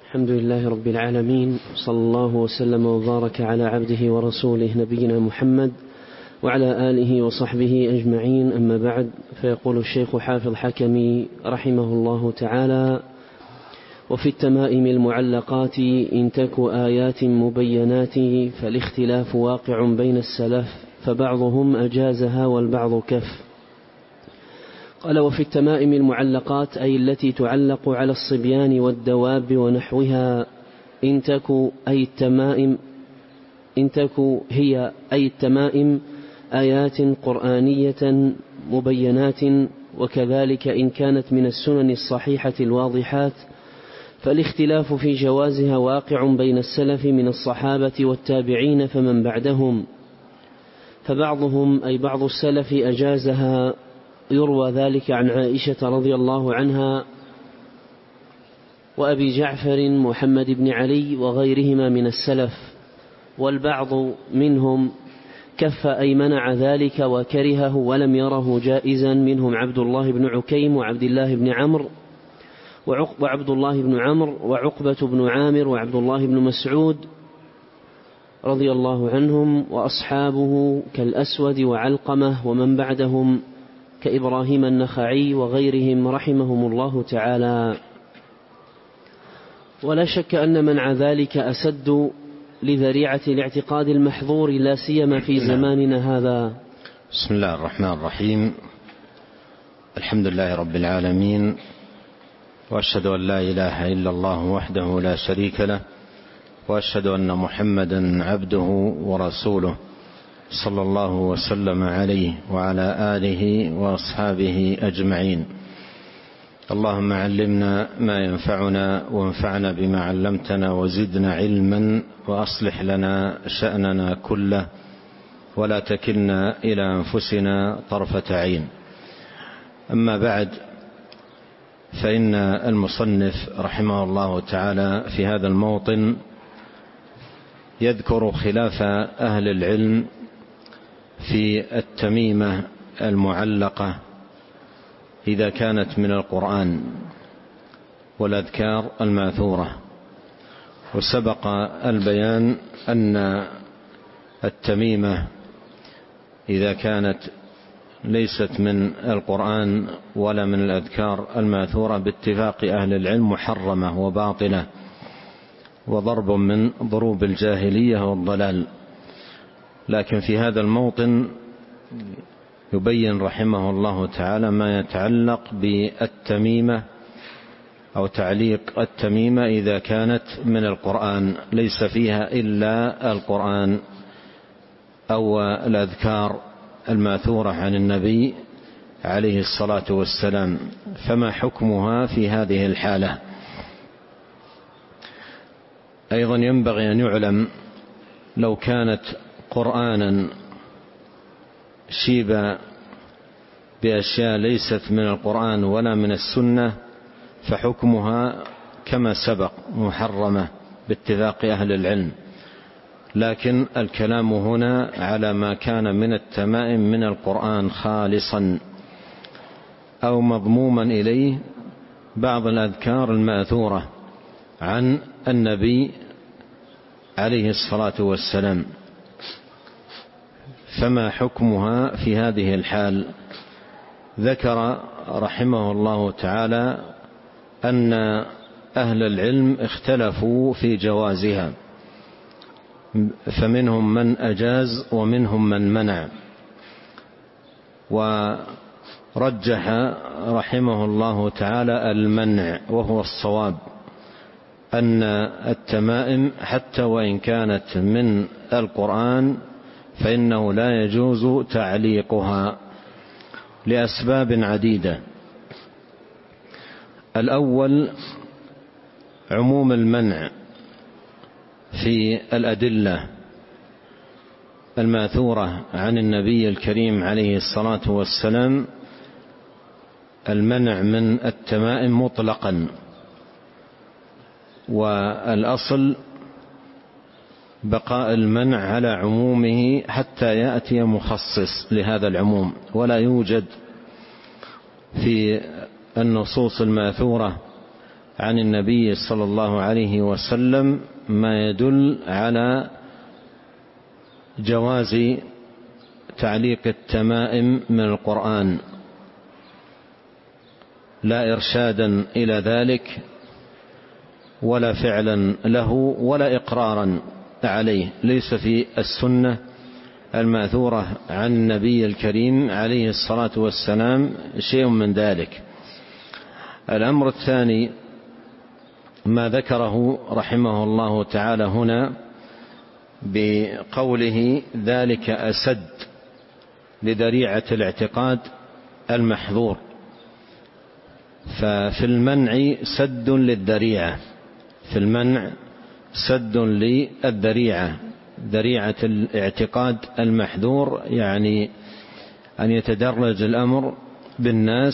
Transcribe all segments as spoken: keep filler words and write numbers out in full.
الحمد لله رب العالمين، صلى الله وسلم وبارك على عبده ورسوله نبينا محمد وعلى آله وصحبه أجمعين. أما بعد، فيقول الشيخ حافظ حكمي رحمه الله تعالى: وفي التمائم المعلقات إن تك آيات مبينات فالاختلاف واقع بين السلف، فبعضهم أجازها والبعض كف. قال: وفي التمائم المعلقات أي التي تعلق على الصبيان والدواب ونحوها، إن تك أي التمائم إن تك هي أي التمائم آيات قرآنية مبينات، وكذلك إن كانت من السنن الصحيحة الواضحات، فالاختلاف في جوازها واقع بين السلف من الصحابة والتابعين فمن بعدهم، فبعضهم أي بعض السلف أجازها، يروى ذلك عن عائشة رضي الله عنها وأبي جعفر محمد بن علي وغيرهما من السلف، والبعض منهم كف أي منع ذلك وكرهه ولم يره جائزا، منهم عبد الله بن عكيم وعبد الله بن عمرو وعبد الله بن عمرو وعقبة بن عامر وعبد الله بن مسعود رضي الله عنهم وأصحابه كالأسود وعلقمة ومن بعدهم كإبراهيم النخعي وغيرهم رحمهم الله تعالى. ولا شك أن منع ذلك أسد لذريعة الاعتقاد المحظور، لا سيما في زماننا هذا. بسم الله الرحمن الرحيم. الحمد لله رب العالمين، وأشهد أن لا إله إلا الله وحده لا شريك له، وأشهد أن محمدا عبده ورسوله، صلى الله وسلم عليه وعلى آله وأصحابه أجمعين. اللهم علمنا ما ينفعنا وانفعنا بما علمتنا وزدنا علما، وأصلح لنا شأننا كله ولا تكلنا إلى أنفسنا طرفة عين. أما بعد، فإن المصنف رحمه الله تعالى في هذا الموطن يذكر خلاف أهل العلم في التميمة المعلقة إذا كانت من القرآن والأذكار الماثورة. وسبق البيان أن التميمة إذا كانت ليست من القرآن ولا من الأذكار الماثورة باتفاق أهل العلم محرمة وباطلة وضرب من ضروب الجاهلية والضلال. لكن في هذا الموطن يبين رحمه الله تعالى ما يتعلق بالتميمة أو تعليق التميمة إذا كانت من القرآن ليس فيها إلا القرآن أو الأذكار الماثورة عن النبي عليه الصلاة والسلام، فما حكمها في هذه الحالة؟ أيضا ينبغي أن يعلم لو كانت قرآنا شيب بأشياء ليست من القرآن ولا من السنة فحكمها كما سبق محرمة باتفاق أهل العلم. لكن الكلام هنا على ما كان من التمائم من القرآن خالصا أو مضموما إليه بعض الأذكار الماثورة عن النبي عليه الصلاة والسلام، فما حكمها في هذه الحال؟ ذكر رحمه الله تعالى أن أهل العلم اختلفوا في جوازها، فمنهم من أجاز ومنهم من منع. ورجح رحمه الله تعالى المنع، وهو الصواب، أن التمائم حتى وإن كانت من القرآن فإنه لا يجوز تعليقها لأسباب عديدة. الأول عموم المنع في الأدلة الماثورة عن النبي الكريم عليه الصلاة والسلام، المنع من التمائم مطلقا، والأصل بقاء المنع على عمومه حتى يأتي مخصص لهذا العموم. ولا يوجد في النصوص الماثورة عن النبي صلى الله عليه وسلم ما يدل على جواز تعليق التمائم من القرآن، لا إرشادا إلى ذلك ولا فعلا له ولا إقرارا عليه، ليس في السنة الماثورة عن النبي الكريم عليه الصلاة والسلام شيء من ذلك. الأمر الثاني ما ذكره رحمه الله تعالى هنا بقوله ذلك أسد لذريعة الاعتقاد المحظور، ففي المنع سد للذريعة، في المنع سد للذريعة، ذريعة الاعتقاد المحذور يعني أن يتدرج الأمر بالناس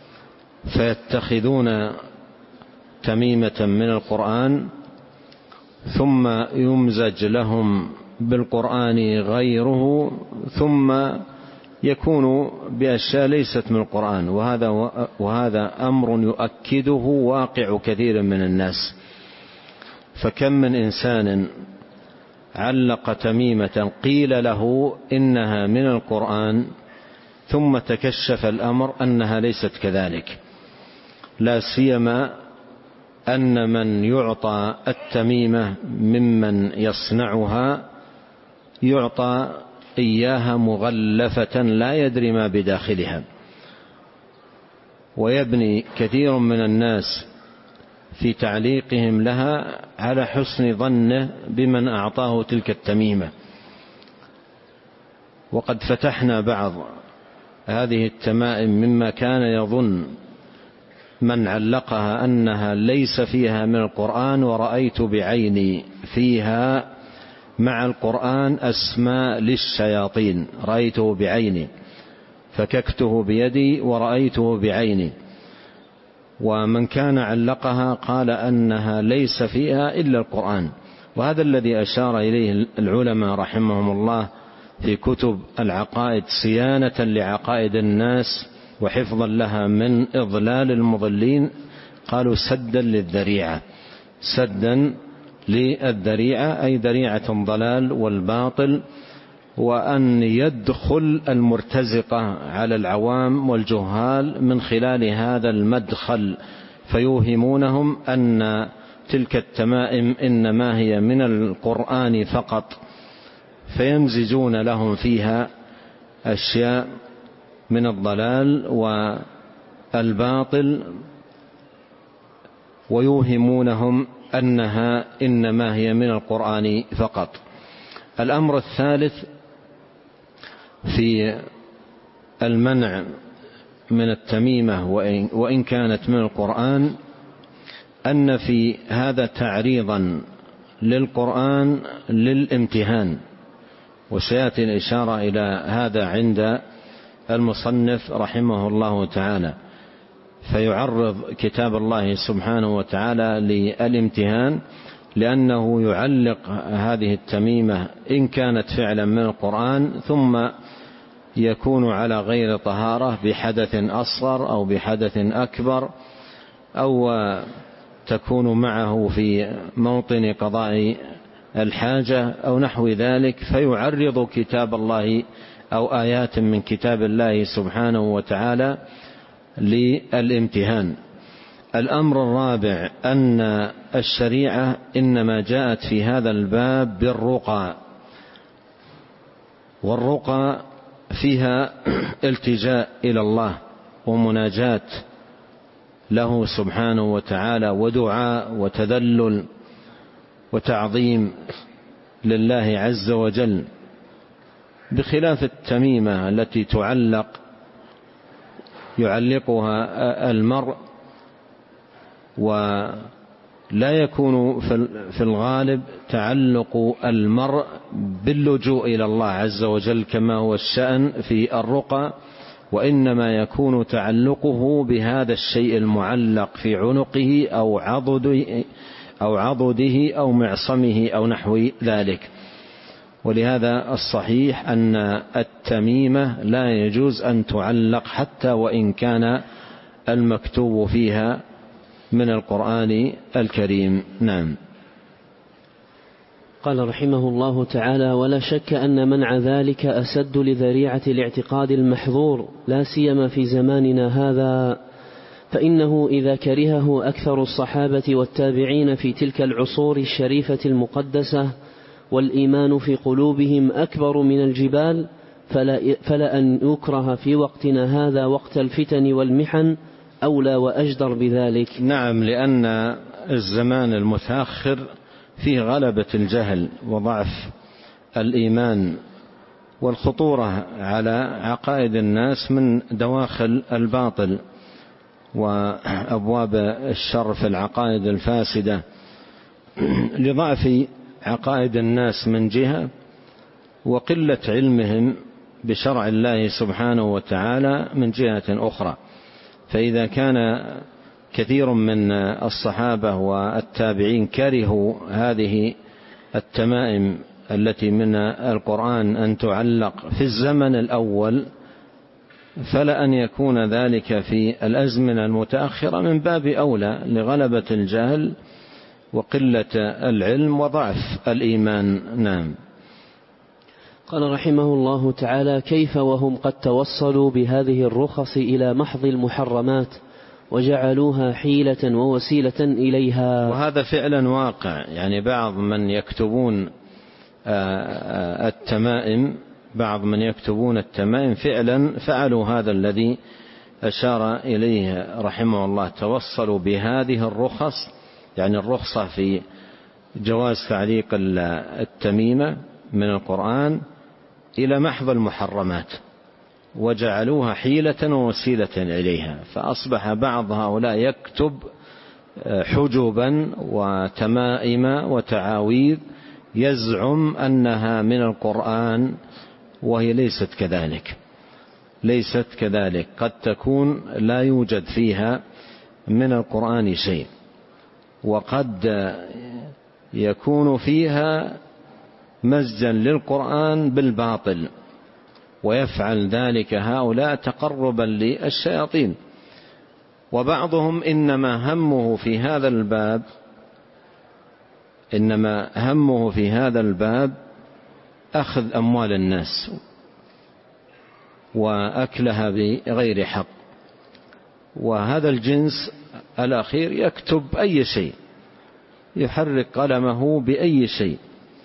فيتخذون تميمة من القرآن ثم يمزج لهم بالقرآن غيره ثم يكون بأشياء ليست من القرآن، وهذا وهذا أمر يؤكده واقع كثير من الناس. فكم من إنسان علق تميمة قيل له إنها من القرآن ثم تكشف الأمر أنها ليست كذلك، لا سيما أن من يعطى التميمة ممن يصنعها يعطى إياها مغلفة لا يدري ما بداخلها، ويبني كثير من الناس في تعليقهم لها على حسن ظنه بمن أعطاه تلك التميمة. وقد فتحنا بعض هذه التمائم مما كان يظن من علقها أنها ليس فيها من القرآن، ورأيت بعيني فيها مع القرآن أسماء للشياطين، رأيته بعيني، فككته بيدي ورأيته بعيني. ومن كان علقها قال أنها ليس فيها إلا القرآن، وهذا الذي أشار إليه العلماء رحمهم الله في كتب العقائد صيانة لعقائد الناس وحفظا لها من إضلال المضلين، قالوا سدا للذريعة، سدا للذريعة أي ذريعة الضلال والباطل، وأن يدخل المرتزقة على العوام والجهال من خلال هذا المدخل فيوهمونهم أن تلك التمائم إنما هي من القرآن فقط، فيمزجون لهم فيها أشياء من الضلال والباطل ويوهمونهم أنها إنما هي من القرآن فقط. الأمر الثالث في المنع من التميمة وإن كانت من القرآن أن في هذا تعريضا للقرآن للامتهان، وسيأتي الإشارة إلى هذا عند المصنف رحمه الله تعالى، فيعرض كتاب الله سبحانه وتعالى للامتهان لأنه يعلق هذه التميمة إن كانت فعلا من القرآن ثم يكون على غير طهارة بحدث أصغر أو بحدث أكبر، أو تكون معه في موطن قضاء الحاجة أو نحو ذلك، فيعرض كتاب الله أو آيات من كتاب الله سبحانه وتعالى للامتهان. الأمر الرابع أن الشريعة إنما جاءت في هذا الباب بالرقى، والرقى فيها التجاء إلى الله ومناجاة له سبحانه وتعالى ودعاء وتذلل وتعظيم لله عز وجل، بخلاف التميمة التي تعلق يعلقها المرء ولا يكون في الغالب تعلق المرء باللجوء إلى الله عز وجل كما هو الشأن في الرقى، وإنما يكون تعلقه بهذا الشيء المعلق في عنقه أو عضده أو عضده أو معصمه أو نحو ذلك. ولهذا الصحيح أن التميمة لا يجوز أن تعلق حتى وإن كان المكتوب فيها من القرآن الكريم. نعم. قال رحمه الله تعالى: ولا شك أن منع ذلك أسد لذريعة الاعتقاد المحظور، لا سيما في زماننا هذا، فإنه إذا كرهه أكثر الصحابة والتابعين في تلك العصور الشريفة المقدسة والإيمان في قلوبهم أكبر من الجبال، فلا, فلا أن يكره في وقتنا هذا وقت الفتن والمحن أولى وأجدر بذلك. نعم، لأن الزمان المتأخر فيه غلبة الجهل وضعف الإيمان والخطورة على عقائد الناس من دواخل الباطل وأبواب الشر في العقائد الفاسدة، لضعف عقائد الناس من جهة، وقلة علمهم بشرع الله سبحانه وتعالى من جهة أخرى. فإذا كان كثير من الصحابة والتابعين كرهوا هذه التمائم التي من القرآن أن تعلق في الزمن الأول، فلا أن يكون ذلك في الأزمنة المتأخرة من باب أولى لغلبة الجهل وقلة العلم وضعف الإيمان. نعم. قال رحمه الله تعالى: كيف وهم قد توصلوا بهذه الرخص إلى محض المحرمات وجعلوها حيلة ووسيلة إليها. وهذا فعلا واقع، يعني بعض من يكتبون التمائم بعض من يكتبون التمائم فعلا فعلوا هذا الذي أشار إليه رحمه الله، توصلوا بهذه الرخص، يعني الرخصة في جواز تعليق التميمة من القرآن إلى محض المحرمات، وجعلوها حيلة ووسيلة إليها، فأصبح بعض هؤلاء يكتب حجبا وتمائم وتعاويذ يزعم أنها من القرآن، وهي ليست كذلك ليست كذلك قد تكون لا يوجد فيها من القرآن شيء، وقد يكون فيها مزجا للقرآن بالباطل، ويفعل ذلك هؤلاء تقربا للشياطين. وبعضهم إنما همه في هذا الباب إنما همه في هذا الباب أخذ أموال الناس وأكلها بغير حق، وهذا الجنس الأخير يكتب أي شيء، يحرك قلمه بأي شيء،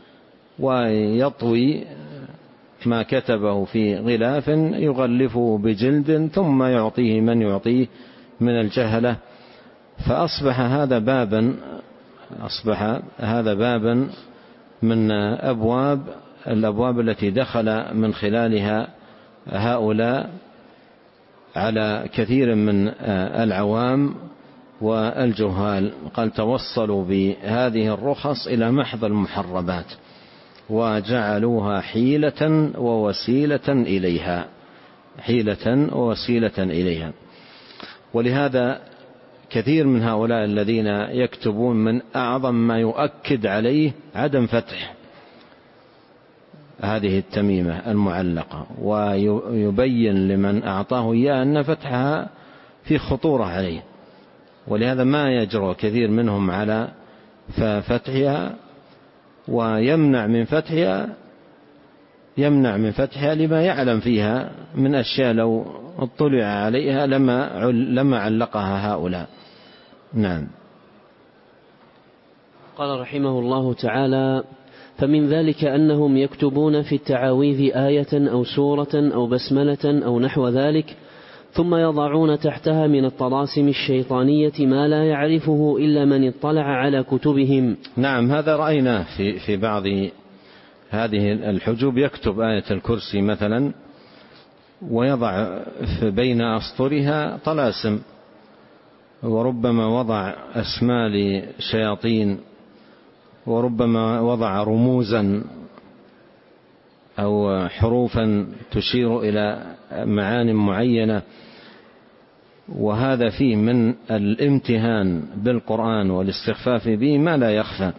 ويطوي ما كتبه في غلاف يغلفه بجلد ثم يعطيه من يعطيه من الجهلة. فأصبح هذا بابا أصبح هذا بابا من أبواب الأبواب التي دخل من خلالها هؤلاء على كثير من العوام والجهال. قال: توصلوا بهذه الرخص إلى محض المحرمات وجعلوها حيلة ووسيلة إليها حيلة ووسيلة إليها. ولهذا كثير من هؤلاء الذين يكتبون من أعظم ما يؤكد عليه عدم فتح هذه التميمة المعلقة، ويبين لمن أعطاه إياه أن فتحها في خطورة عليه، ولهذا ما يجرؤ كثير منهم على فتحها، ويمنع من فتحها يمنع من فتحها لما يعلم فيها من أشياء لو اطلع عليها لما لما علقها هؤلاء. نعم. قال رحمه الله تعالى: فمن ذلك أنهم يكتبون في التعاويذ آية أو سورة أو بسملة أو نحو ذلك، ثم يضعون تحتها من الطلاسم الشيطانية ما لا يعرفه إلا من اطلع على كتبهم. نعم، هذا رأيناه في في بعض هذه الحجوب، يكتب آية الكرسي مثلا ويضع بين أسطرها طلاسم، وربما وضع أسماء لشياطين، وربما وضع رموزا أو حروفا تشير إلى معان معينة، وهذا فيه من الامتهان بالقرآن والاستخفاف به ما لا يخفى.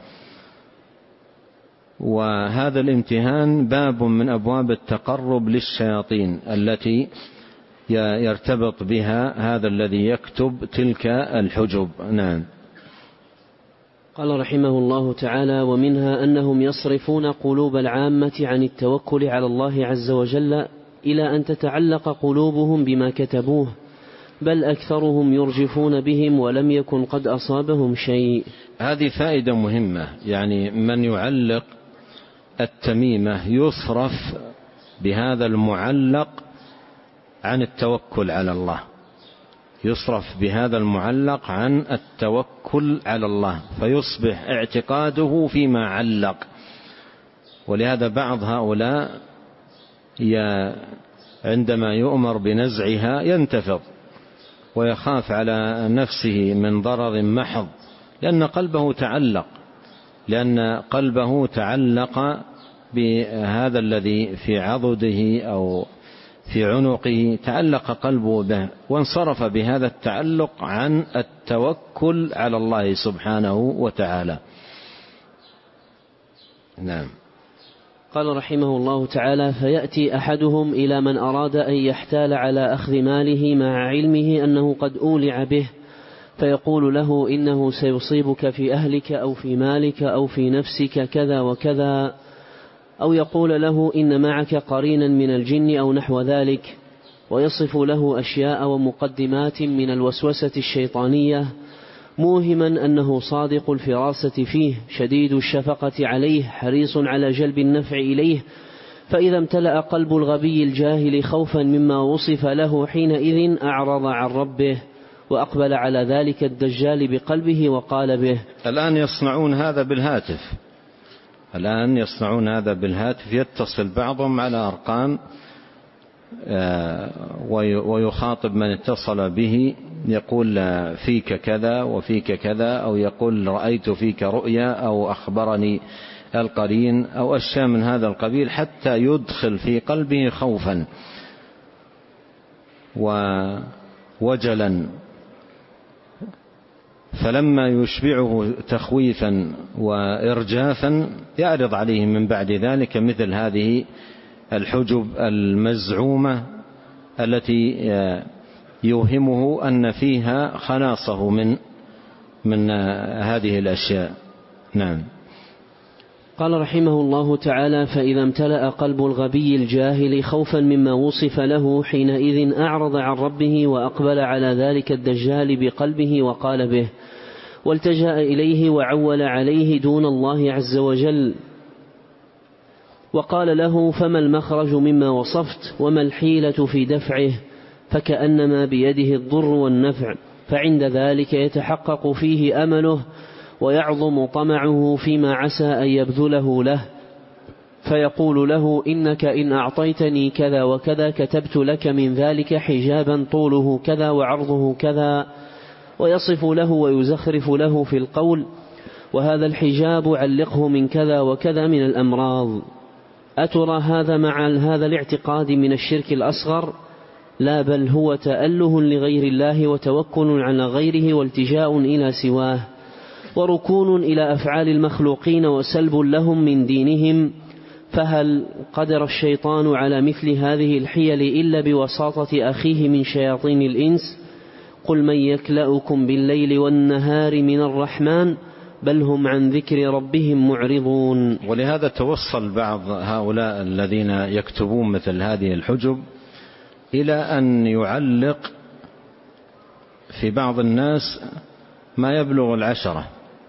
وهذا الامتهان باب من أبواب التقرب للشياطين التي يرتبط بها هذا الذي يكتب تلك الحجب. نعم. قال رحمه الله تعالى: ومنها أنهم يصرفون قلوب العامة عن التوكل على الله عز وجل إلى أن تتعلق قلوبهم بما كتبوه، بل أكثرهم يرجفون بهم ولم يكن قد أصابهم شيء. هذه فائدة مهمة، يعني من يعلق التميمة يصرف بهذا المعلق عن التوكل على الله، يصرف بهذا المعلق عن التوكل على الله، فيصبح اعتقاده فيما علق. ولهذا بعض هؤلاء عندما يؤمر بنزعها ينتفض ويخاف على نفسه من ضرر محض، لأن قلبه تعلق لأن قلبه تعلق بهذا الذي في عضده أو في عنقه، تعلق قلبه به وانصرف بهذا التعلق عن التوكل على الله سبحانه وتعالى. نعم. قال رحمه الله تعالى: فيأتي أحدهم إلى من أراد أن يحتال على أخذ ماله مع علمه أنه قد أولع به، فيقول له: إنه سيصيبك في أهلك أو في مالك أو في نفسك كذا وكذا، أو يقول له: إن معك قرينا من الجن أو نحو ذلك، ويصف له أشياء ومقدمات من الوسوسة الشيطانية، موهما أنه صادق الفراسة فيه، شديد الشفقة عليه، حريص على جلب النفع إليه. فإذا امتلأ قلب الغبي الجاهل خوفا مما وصف له حينئذ أعرض عن ربه، وأقبل على ذلك الدجال بقلبه وقال به. الآن يصنعون هذا بالهاتف الآن يصنعون هذا بالهاتف يتصل بعضهم على أرقام ويخاطب من اتصل به، يقول فيك كذا وفيك كذا، أو يقول رأيت فيك رؤيا، أو أخبرني القرين، أو أشياء من هذا القبيل، حتى يدخل في قلبه خوفا ووجلا. فلما يشبعه تخويفا وإرجافا يعرض عليه من بعد ذلك مثل هذه الحجب المزعومة التي يوهمه أن فيها خلاصه من من هذه الأشياء. نعم. قال رحمه الله تعالى: فإذا امتلأ قلب الغبي الجاهل خوفا مما وصف له حينئذ أعرض عن ربه، وأقبل على ذلك الدجال بقلبه وقال به، والتجأ إليه وعول عليه دون الله عز وجل، وقال له: فما المخرج مما وصفت، وما الحيلة في دفعه، فكأنما بيده الضر والنفع، فعند ذلك يتحقق فيه أمله ويعظم طمعه فيما عسى أن يبذله له، فيقول له: إنك إن أعطيتني كذا وكذا كتبت لك من ذلك حجابا طوله كذا وعرضه كذا، ويصف له ويزخرف له في القول: وهذا الحجاب علقه من كذا وكذا من الأمراض. أترى هذا مع هذا الاعتقاد من الشرك الأصغر؟ لا، بل هو تأله لغير الله وتوكل على غيره والتجاء إلى سواه، وركون إلى أفعال المخلوقين وسلب لهم من دينهم. فهل قدر الشيطان على مثل هذه الحيل إلا بوساطة أخيه من شياطين الإنس؟ قل من يكلأكم بالليل والنهار من الرحمن بل هم عن ذكر ربهم معرضون. ولهذا توصل بعض هؤلاء الذين يكتبون مثل هذه الحجب إلى أن يعلق في بعض الناس ما يبلغ العشرة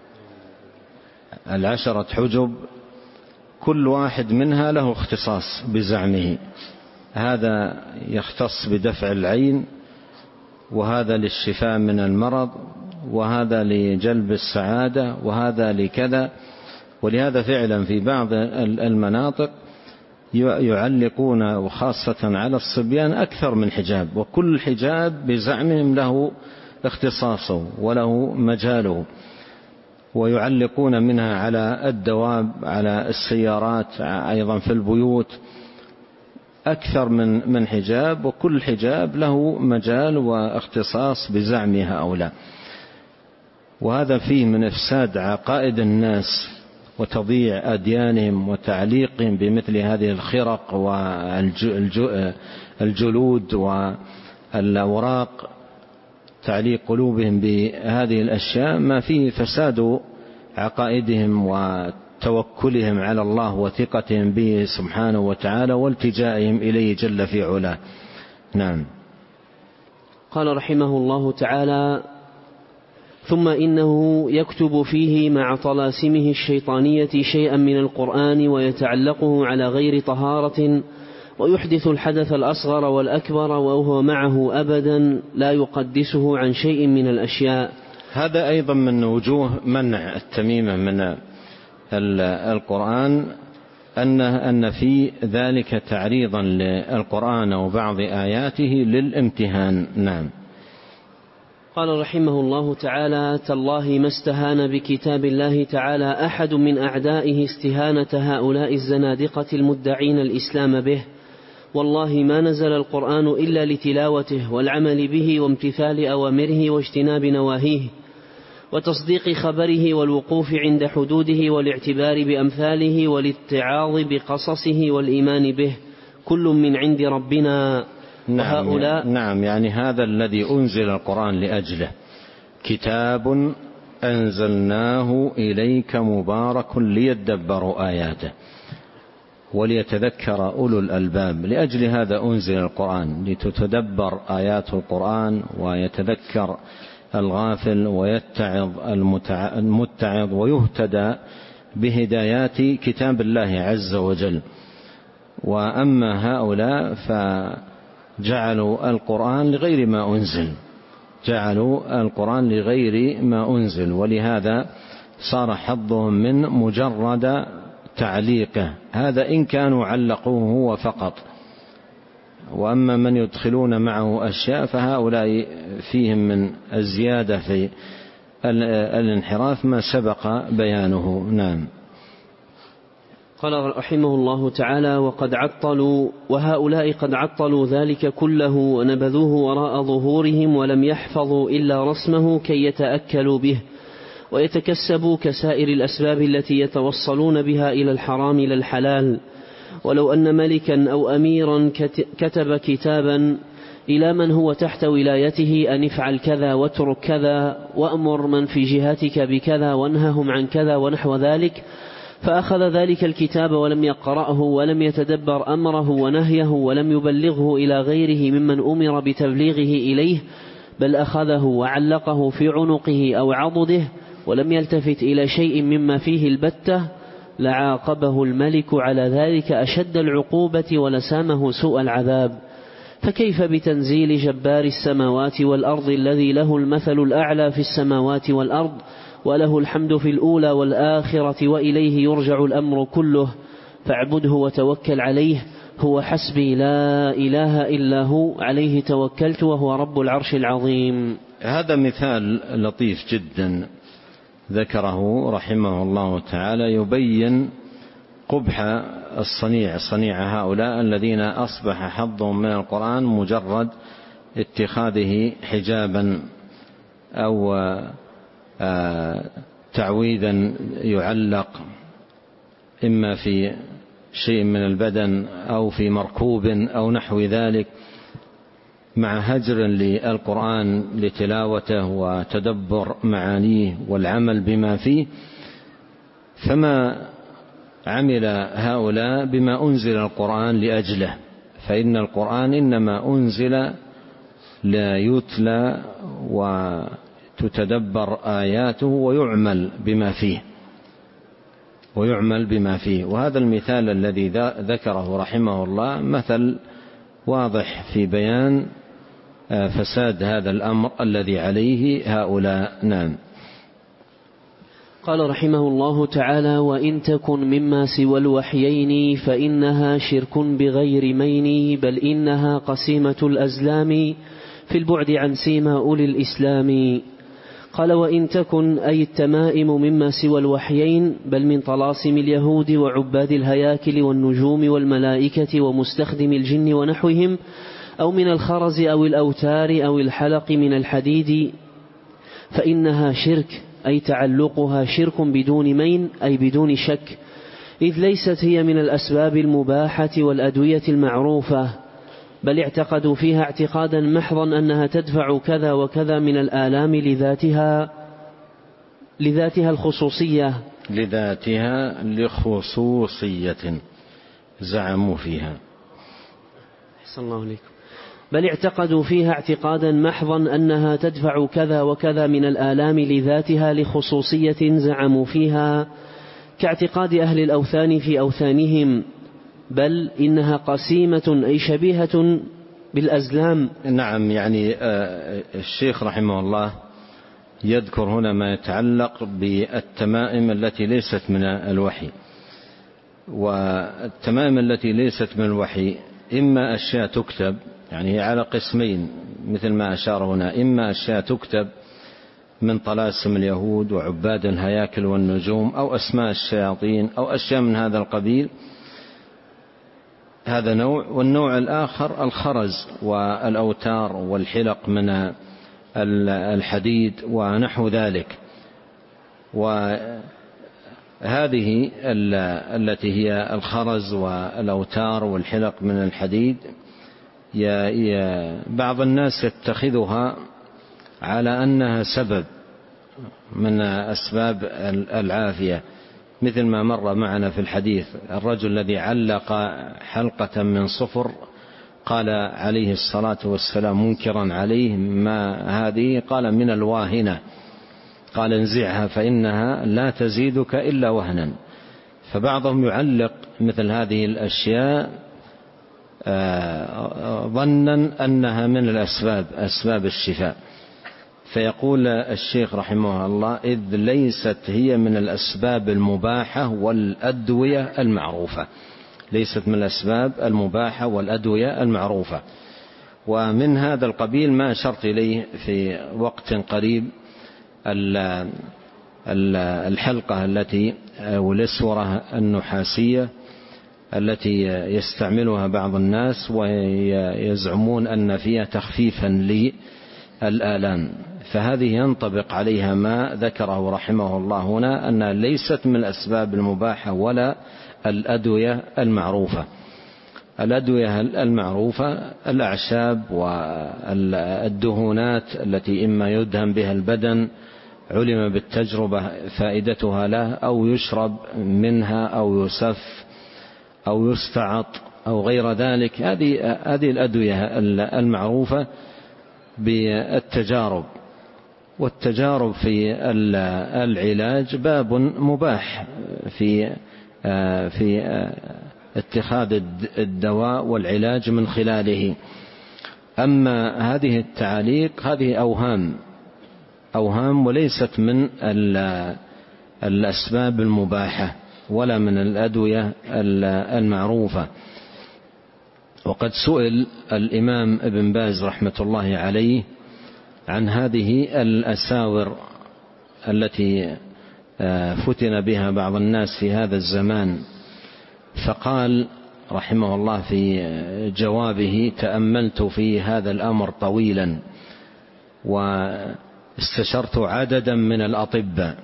العشرة حجب، كل واحد منها له اختصاص بزعمه، هذا يختص بدفع العين، وهذا للشفاء من المرض، وهذا لجلب السعادة، وهذا لكذا. ولهذا فعلا في بعض المناطق يعلقون وخاصة على الصبيان أكثر من حجاب، وكل حجاب بزعمهم له اختصاصه وله مجاله، ويعلقون منها على الدواب، على السيارات، أيضا في البيوت، أكثر من من حجاب، وكل حجاب له مجال واختصاص بزعمها أو لا. وهذا فيه من إفساد عقائد الناس وتضييع أديانهم وتعليقهم بمثل هذه الخرق والجلود الأوراق تعليق قلوبهم بهذه الأشياء ما فيه فساد عقائدهم وتوكلهم على الله وثقتهم به سبحانه وتعالى والتجائهم إليه جل في علاه. نعم. قال رحمه الله تعالى: ثم إنه يكتب فيه مع طلاسمه الشيطانية شيئا من القرآن ويتعلقه على غير طهارة، ويحدث الحدث الأصغر والأكبر وهو معه أبدا لا يقدسه عن شيء من الأشياء. هذا أيضا من وجوه منع التميمة من القرآن أن أن في ذلك تعريضا للقرآن وبعض آياته للامتهان. نعم. قال رحمه الله تعالى: تالله ما استهان بكتاب الله تعالى أحد من أعدائه استهانة هؤلاء الزنادقة المدعين الإسلام به، والله ما نزل القرآن إلا لتلاوته والعمل به وامتثال أوامره واجتناب نواهيه وتصديق خبره والوقوف عند حدوده والاعتبار بأمثاله والاتعاظ بقصصه والإيمان به، كل من عند ربنا. نعم, وهؤلاء نعم يعني هذا الذي أنزل القرآن لأجله كتاب أنزلناه إليك مبارك ليدبروا آياته وليتذكر أولو الألباب. لأجل هذا أنزل القرآن لتتدبر آيات القرآن ويتذكر الغافل ويتعظ المتعظ ويهتدى بهدايات كتاب الله عز وجل. وأما هؤلاء فجعلوا القرآن لغير ما أنزل جعلوا القرآن لغير ما أنزل ولهذا صار حظهم من مجرد تعليقه، هذا إن كانوا علقوه هو فقط. وأما من يدخلون معه أشياء فهؤلاء فيهم من الزيادة في الانحراف ما سبق بيانه. نعم. قال رحمه الله تعالى: وقد عطلوا وهؤلاء قد عطلوا ذلك كله ونبذوه وراء ظهورهم ولم يحفظوا إلا رسمه كي يتأكلوا به ويتكسبوا كسائر الأسباب التي يتوصلون بها إلى الحرام إلى الحلال. ولو أن ملكا أو أميرا كتب كتابا إلى من هو تحت ولايته أن افعل كذا واترك كذا وأمر من في جهتك بكذا وانههم عن كذا ونحو ذلك، فأخذ ذلك الكتاب ولم يقرأه ولم يتدبر أمره ونهيه ولم يبلغه إلى غيره ممن أمر بتبليغه إليه، بل أخذه وعلقه في عنقه أو عضده ولم يلتفت إلى شيء مما فيه البتة، لعاقبه الملك على ذلك أشد العقوبة ولسامه سوء العذاب. فكيف بتنزيل جبار السماوات والأرض الذي له المثل الأعلى في السماوات والأرض وله الحمد في الأولى والآخرة وإليه يرجع الأمر كله، فاعبده وتوكل عليه، هو حسبي لا إله إلا هو عليه توكلت وهو رب العرش العظيم. هذا مثال لطيف جدا ذكره رحمه الله تعالى يبين قبح الصنيع صنيع هؤلاء الذين أصبح حظهم من القرآن مجرد اتخاذه حجابا أو تعويذا يعلق إما في شيء من البدن أو في مركوب أو نحو ذلك، مع هجر للقرآن لتلاوته وتدبر معانيه والعمل بما فيه. فما عمل هؤلاء بما أنزل القرآن لأجله، فإن القرآن إنما أنزل لا يتلى وتتدبر آياته ويعمل بما فيه ويعمل بما فيه. وهذا المثال الذي ذكره رحمه الله مثل واضح في بيان فساد هذا الأمر الذي عليه هؤلاء. نعم. قال رحمه الله تعالى: وإن تكن مما سوى الوحيين فإنها شرك بغير مين، بل إنها قسيمة الأزلام في البعد عن سيما أولي الإسلام. قال: وإن تكن أي التمائم مما سوى الوحيين، بل من طلاسم اليهود وعباد الهياكل والنجوم والملائكة ومستخدم الجن ونحوهم، أو من الخرز أو الأوتار أو الحلق من الحديد، فإنها شرك، أي تعلقها شرك بدون مين أي بدون شك، إذ ليست هي من الأسباب المباحة والأدوية المعروفة، بل اعتقدوا فيها اعتقادا محضا أنها تدفع كذا وكذا من الآلام لذاتها لذاتها الخصوصية لذاتها لخصوصية زعموا فيها. أحسن الله عليكم. بل اعتقدوا فيها اعتقادا محضا أنها تدفع كذا وكذا من الآلام لذاتها لخصوصية زعموا فيها، كاعتقاد أهل الأوثان في أوثانهم، بل إنها قسيمة أي شبيهة بالأزلام. نعم، يعني الشيخ رحمه الله يذكر هنا ما يتعلق بالتمائم التي ليست من الوحي. والتمائم التي ليست من الوحي إما أشياء تكتب، يعني على قسمين مثل ما أشار هنا، إما أشياء تكتب من طلاسم اليهود وعباد الهياكل والنجوم، أو أسماء الشياطين، أو أشياء من هذا القبيل، هذا نوع. والنوع الآخر الخرز والأوتار والحلق من الحديد ونحو ذلك. وهذه التي هي الخرز والأوتار والحلق من الحديد بعض الناس يتخذها على أنها سبب من أسباب العافية، مثل ما مر معنا في الحديث الرجل الذي علق حلقة من صفر، قال عليه الصلاة والسلام منكرا عليه ما هذه، قال من الواهنة، قال انزعها فإنها لا تزيدك إلا وهنا. فبعضهم يعلق مثل هذه الأشياء ظنا أنها من الأسباب، أسباب الشفاء. فيقول الشيخ رحمه الله إذ ليست هي من الأسباب المباحة والأدوية المعروفة، ليست من الأسباب المباحة والأدوية المعروفة. ومن هذا القبيل ما أشرت إليه في وقت قريب، الحلقة التي والأسورة النحاسية التي يستعملها بعض الناس ويزعمون أن فيها تخفيفا للآلام، فهذه ينطبق عليها ما ذكره رحمه الله هنا، أنها ليست من الأسباب المباحة ولا الأدوية المعروفة. الأدوية المعروفة الأعشاب والدهونات التي إما يدهن بها البدن علم بالتجربة فائدتها له، أو يشرب منها أو يسف أو يستعط أو غير ذلك. هذه هذه الأدوية المعروفة بالتجارب، والتجارب في العلاج باب مباح في في اتخاذ الدواء والعلاج من خلاله. أما هذه التعاليق هذه أوهام أوهام وليست من الأسباب المباحة ولا من الأدوية المعروفة. وقد سئل الإمام ابن باز رحمة الله عليه عن هذه الأساور التي فتن بها بعض الناس في هذا الزمان، فقال رحمه الله في جوابه تأملت في هذا الأمر طويلا واستشرت عددا من الأطباء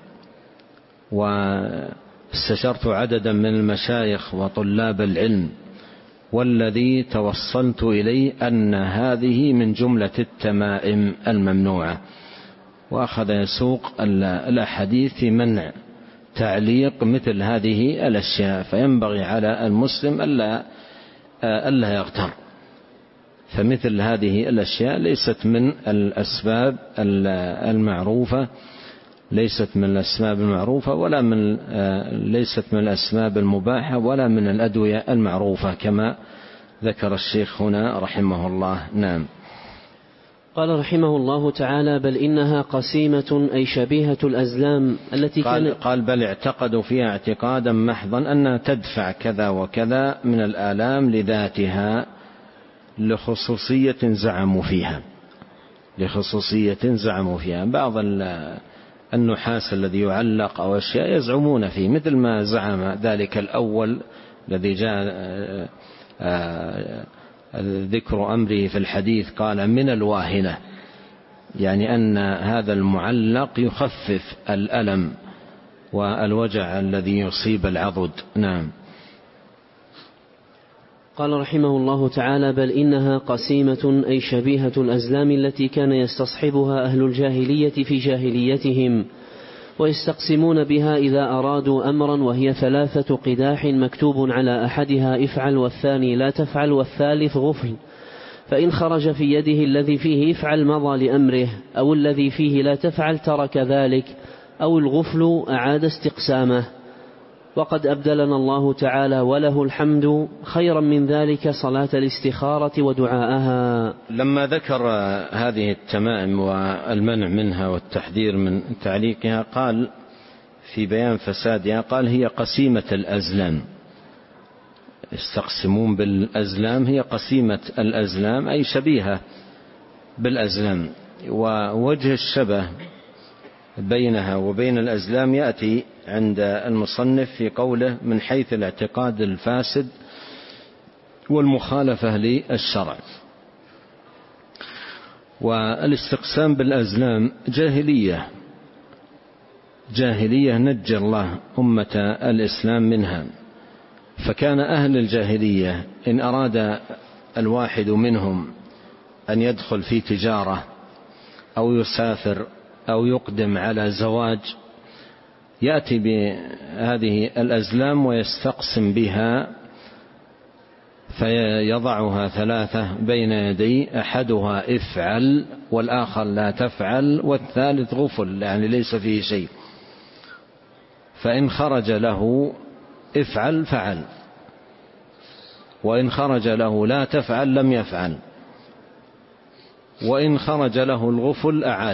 واستشرت عددا من المشايخ وطلاب العلم، والذي توصلت إليه أن هذه من جملة التمائم الممنوعة. وأخذ يسوق الأحاديث في منع تعليق مثل هذه الأشياء، فينبغي على المسلم ألا ألا يغتر. فمثل هذه الأشياء ليست من الأسباب المعروفة، ليست من الأسباب المعروفة ولا من ليست من الأسباب المباحة ولا من الأدوية المعروفة كما ذكر الشيخ هنا رحمه الله. نعم. قال رحمه الله تعالى بل إنها قسيمة أي شبيهة الأزلام التي قال, كان قال بل اعتقدوا فيها اعتقادا محضا أنها تدفع كذا وكذا من الآلام لذاتها لخصوصية زعموا فيها لخصوصية زعموا فيها بعض النحاس الذي يعلق أو أشياء يزعمون فيه، مثل ما زعم ذلك الأول الذي جاء ذكر أمره في الحديث، قال من الواهنة، يعني أن هذا المعلق يخفف الألم والوجع الذي يصيب العضد. نعم. قال رحمه الله تعالى: بل إنها قسيمة أي شبيهة الأزلام التي كان يستصحبها أهل الجاهلية في جاهليتهم، ويستقسمون بها إذا أرادوا أمرا، وهي ثلاثة قداح مكتوب على أحدها افعل، والثاني لا تفعل، والثالث غفل، فإن خرج في يده الذي فيه افعل مضى لأمره، أو الذي فيه لا تفعل ترك ذلك، أو الغفل أعاد استقسامه. وقد أبدلنا الله تعالى وله الحمد خيرا من ذلك صلاة الاستخارة ودعاءها. لما ذكر هذه التمائم والمنع منها والتحذير من تعليقها، قال في بيان فسادها، قال: هي قسيمة الأزلام. يستقسمون بالأزلام، هي قسيمة الأزلام أي شبيهة بالأزلام. ووجه الشبه بينها وبين الأزلام يأتي عند المصنف في قوله: من حيث الاعتقاد الفاسد والمخالفة للشرع. والاستقسام بالأزلام جاهلية جاهلية نجى الله أمة الإسلام منها. فكان أهل الجاهلية إن أراد الواحد منهم أن يدخل في تجارة أو يسافر أو يقدم على زواج، يأتي بهذه الأزلام ويستقسم بها، فيضعها ثلاثة بين يدي، أحدها افعل، والآخر لا تفعل، والثالث غفل، يعني ليس فيه شيء. فإن خرج له افعل فعل، وإن خرج له لا تفعل لم يفعل، وإن خرج له الغفل أعاد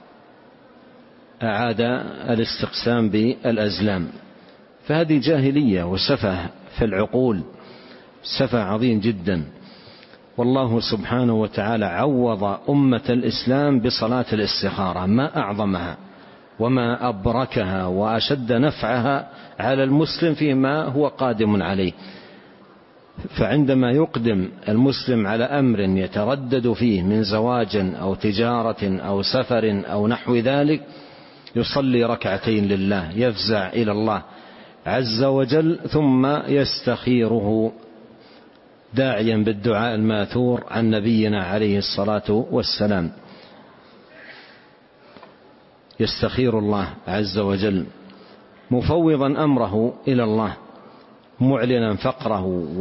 أعاد الاستقسام بالأزلام. فهذه جاهلية وسفه في العقول، سفه عظيم جدا. والله سبحانه وتعالى عوض أمة الإسلام بصلاة الاستخارة، ما أعظمها وما أبركها وأشد نفعها على المسلم فيما هو قادم عليه. فعندما يقدم المسلم على أمر يتردد فيه من زواج أو تجارة أو سفر أو نحو ذلك، يصلي ركعتين لله، يفزع إلى الله عز وجل، ثم يستخيره داعيا بالدعاء الماثور عن نبينا عليه الصلاة والسلام. يستخير الله عز وجل مفوضا أمره إلى الله، معلنا فقره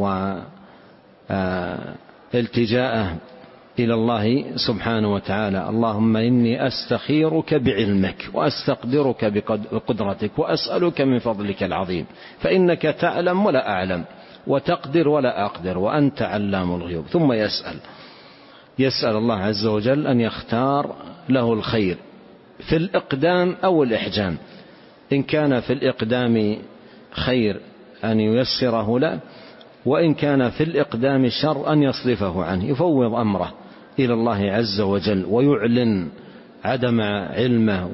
والتجاءه إلى الله سبحانه وتعالى. اللهم إني أستخيرك بعلمك وأستقدرك بقدرتك وأسألك من فضلك العظيم، فإنك تعلم ولا أعلم، وتقدر ولا أقدر، وأنت علام الغيوب. ثم يسأل يسأل الله عز وجل أن يختار له الخير في الإقدام أو الإحجام. إن كان في الإقدام خير أن ييسره له، وإن كان في الإقدام شر أن يصرفه عنه. يفوض أمره إلى الله عز وجل، ويعلن عدم علمه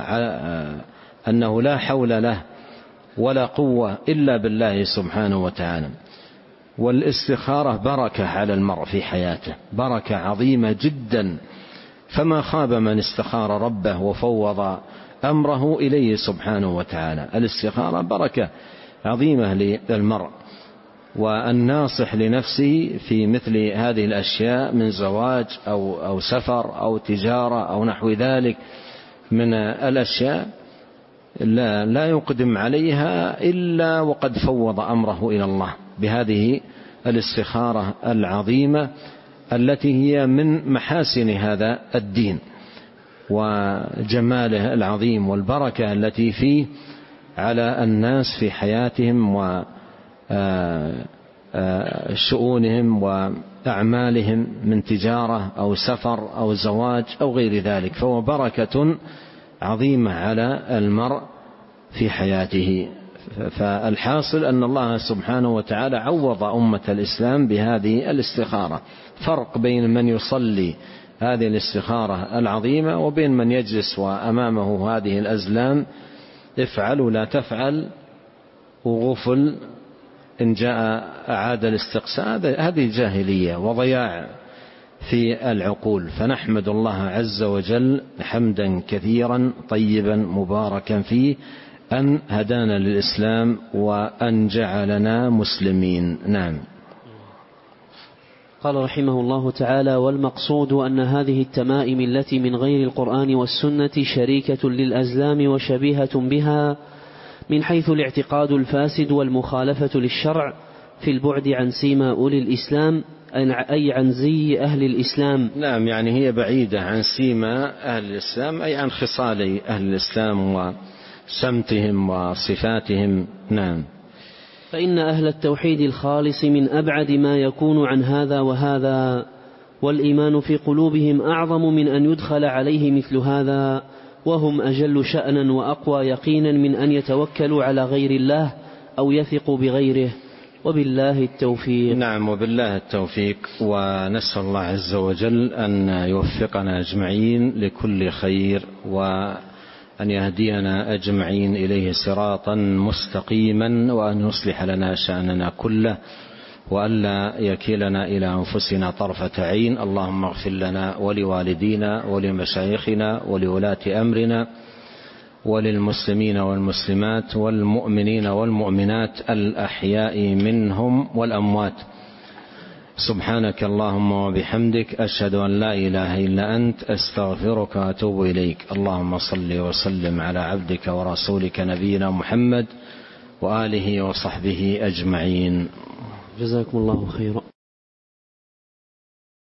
وأنه لا حول له ولا قوة إلا بالله سبحانه وتعالى. والاستخارة بركة على المرء في حياته، بركة عظيمة جدا. فما خاب من استخار ربه وفوض أمره إليه سبحانه وتعالى. الاستخارة بركة عظيمة للمرء. والناصح لنفسه في مثل هذه الأشياء من زواج أو, أو سفر أو تجارة أو نحو ذلك من الأشياء لا, لا يقدم عليها إلا وقد فوض أمره إلى الله بهذه الاستخارة العظيمة التي هي من محاسن هذا الدين وجماله العظيم والبركة التي فيه على الناس في حياتهم وشؤونهم وأعمالهم من تجارة أو سفر أو زواج أو غير ذلك. فهو بركة عظيمة على المرء في حياته. فالحاصل أن الله سبحانه وتعالى عوض أمة الإسلام بهذه الاستخارة. فرق بين من يصلي هذه الاستخارة العظيمة وبين من يجلس وأمامه هذه الأزلام: افعل ولا تفعل، وغفل إن جاء أعاد الاستقسام. هذه جاهلية وضياع في العقول. فنحمد الله عز وجل حمدا كثيرا طيبا مباركا فيه أن هدانا للإسلام وأن جعلنا مسلمين. نعم. قال رحمه الله تعالى: والمقصود أن هذه التمائم التي من غير القرآن والسنة شريكة للأزلام وشبيهة بها من حيث الاعتقاد الفاسد والمخالفة للشرع في البعد عن سيما أولي الإسلام، أي عن زي أهل الإسلام. نعم، يعني هي بعيدة عن سيما أهل الإسلام، أي عن خصال أهل الإسلام وسمتهم وصفاتهم. نعم. فإن أهل التوحيد الخالص من أبعد ما يكون عن هذا وهذا، والإيمان في قلوبهم أعظم من أن يدخل عليه مثل هذا، وهم أجل شأنا وأقوى يقينا من أن يتوكلوا على غير الله أو يثقوا بغيره، وبالله التوفيق. نعم، وبالله التوفيق، ونسأل الله عز وجل أن يوفقنا أجمعين لكل خير، وأن يهدينا أجمعين إليه صراطا مستقيما، وأن يصلح لنا شأننا كله، وألا يكلنا إلى أنفسنا طرفة عين. اللهم اغفر لنا ولوالدينا ولمشايخنا ولولاة أمرنا وللمسلمين والمسلمات والمؤمنين والمؤمنات الأحياء منهم والأموات. سبحانك اللهم وبحمدك، أشهد أن لا إله إلا أنت، أستغفرك وأتوب إليك. اللهم صل وسلم على عبدك ورسولك نبينا محمد وآله وصحبه أجمعين. جزاكم الله خيرا.